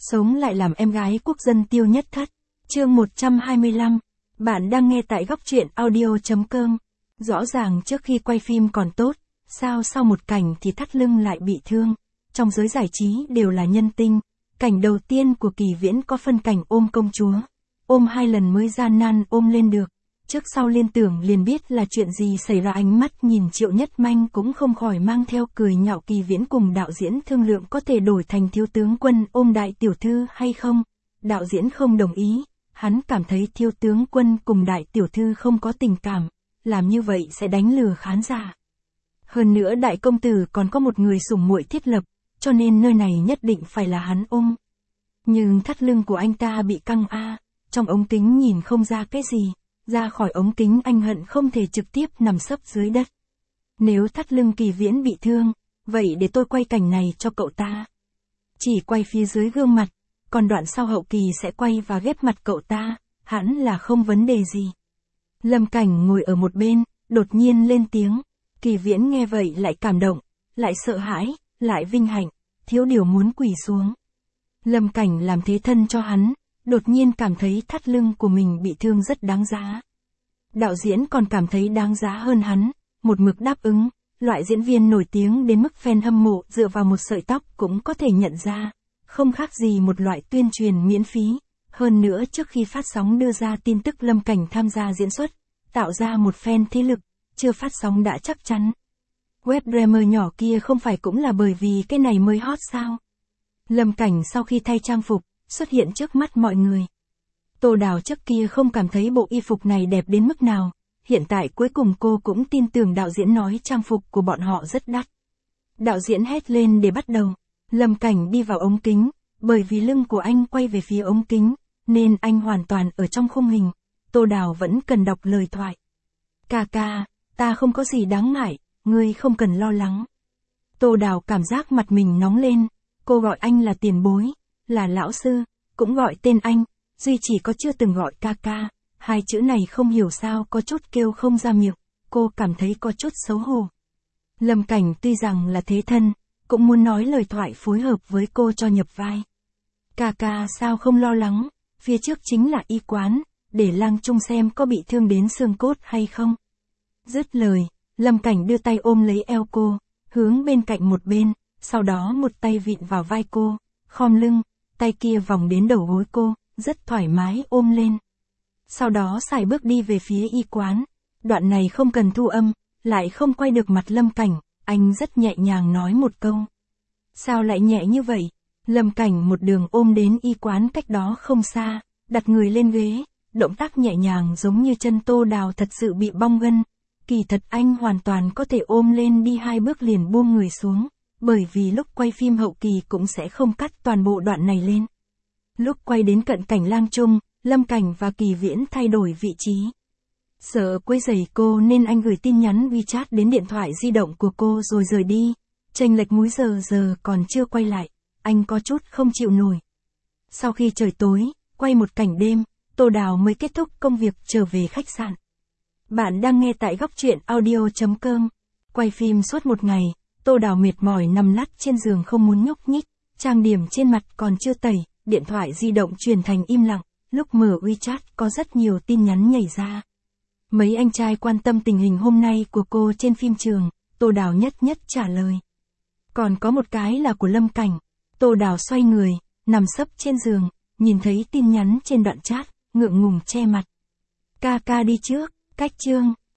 sống lại làm em gái quốc dân Tiêu Nhất Thất. Chương 125. Bạn đang nghe tại góc truyện audio.com. Rõ ràng trước khi quay phim còn tốt, sao sau một cảnh thì thắt lưng lại bị thương. Trong giới giải trí đều là nhân tinh. Cảnh đầu tiên của Kỳ Viễn có phân cảnh ôm công chúa. Ôm 2 lần mới gian nan ôm lên được. Trước sau liên tưởng liền biết là chuyện gì xảy ra, ánh mắt nhìn Triệu Nhất Manh cũng không khỏi mang theo cười nhạo. Kỳ Viễn cùng đạo diễn thương lượng có thể đổi thành thiếu tướng Quân ôm đại tiểu thư hay không. Đạo diễn không đồng ý, hắn cảm thấy thiếu tướng Quân cùng đại tiểu thư không có tình cảm, làm như vậy sẽ đánh lừa khán giả. Hơn nữa đại công tử còn có một người sủng muội thiết lập, cho nên nơi này nhất định phải là hắn ôm. Nhưng thắt lưng của anh ta bị căng trong ống kính nhìn không ra cái gì. Ra khỏi ống kính anh hận không thể trực tiếp nằm sấp dưới đất. Nếu thắt lưng Kỳ Viễn bị thương, vậy để tôi quay cảnh này cho cậu ta. Chỉ quay phía dưới gương mặt, còn đoạn sau hậu kỳ sẽ quay và ghép mặt cậu ta, hẳn là không vấn đề gì. Lâm Cảnh ngồi ở một bên, đột nhiên lên tiếng. Kỳ Viễn nghe vậy lại cảm động, lại sợ hãi, lại vinh hạnh, thiếu điều muốn quỳ xuống. Lâm Cảnh làm thế thân cho hắn. Đột nhiên cảm thấy thắt lưng của mình bị thương rất đáng giá. Đạo diễn còn cảm thấy đáng giá hơn hắn, một mực đáp ứng, loại diễn viên nổi tiếng đến mức fan hâm mộ dựa vào một sợi tóc cũng có thể nhận ra, không khác gì một loại tuyên truyền miễn phí. Hơn nữa trước khi phát sóng đưa ra tin tức Lâm Cảnh tham gia diễn xuất, tạo ra một fan thế lực, chưa phát sóng đã chắc chắn. Webdreamer nhỏ kia không phải cũng là bởi vì cái này mới hot sao? Lâm Cảnh sau khi thay trang phục, xuất hiện trước mắt mọi người. Tô Đào trước kia không cảm thấy bộ y phục này đẹp đến mức nào, hiện tại cuối cùng cô cũng tin tưởng đạo diễn nói trang phục của bọn họ rất đắt. Đạo diễn hét lên để bắt đầu. Lâm Cảnh đi vào ống kính, bởi vì lưng của anh quay về phía ống kính, nên anh hoàn toàn ở trong khung hình. Tô Đào vẫn cần đọc lời thoại. Ca ca, ta không có gì đáng ngại, ngươi không cần lo lắng. Tô Đào cảm giác mặt mình nóng lên, cô gọi anh là tiền bối, là lão sư, cũng gọi tên anh, duy chỉ có chưa từng gọi ca ca, 2 chữ này không hiểu sao có chút kêu không ra miệng, cô cảm thấy có chút xấu hổ. Lâm Cảnh tuy rằng là thế thân, cũng muốn nói lời thoại phối hợp với cô cho nhập vai. Ca ca sao không lo lắng, phía trước chính là y quán, để Lang Trung xem có bị thương đến xương cốt hay không. Dứt lời, Lâm Cảnh đưa tay ôm lấy eo cô, hướng bên cạnh một bên, sau đó một tay vịn vào vai cô, khom lưng, tay kia vòng đến đầu gối cô, rất thoải mái ôm lên. Sau đó sải bước đi về phía y quán. Đoạn này không cần thu âm, lại không quay được mặt Lâm Cảnh, anh rất nhẹ nhàng nói một câu. Sao lại nhẹ như vậy? Lâm Cảnh một đường ôm đến y quán cách đó không xa, đặt người lên ghế, động tác nhẹ nhàng giống như chân Tô Đào thật sự bị bong gân. Kỳ thật anh hoàn toàn có thể ôm lên đi 2 bước liền buông người xuống. Bởi vì lúc quay phim hậu kỳ cũng sẽ không cắt toàn bộ đoạn này lên. Lúc quay đến cận cảnh Lang Trung, Lâm Cảnh và Kỳ Viễn thay đổi vị trí. Sợ quấy rầy cô nên anh gửi tin nhắn WeChat đến điện thoại di động của cô rồi rời đi. Chênh lệch múi giờ còn chưa quay lại, anh có chút không chịu nổi. Sau khi trời tối, quay một cảnh đêm, Tô Đào mới kết thúc công việc trở về khách sạn. Bạn đang nghe tại góc truyện audio.com. Quay phim suốt một ngày. Tô Đào mệt mỏi nằm lắt trên giường không muốn nhúc nhích, trang điểm trên mặt còn chưa tẩy, điện thoại di động chuyển thành im lặng, lúc mở WeChat có rất nhiều tin nhắn nhảy ra. Mấy anh trai quan tâm tình hình hôm nay của cô trên phim trường, Tô Đào nhất trả lời. Còn có một cái là của Lâm Cảnh. Tô Đào xoay người, nằm sấp trên giường, nhìn thấy tin nhắn trên đoạn chat, ngượng ngùng che mặt. Ca ca đi trước, cách chương.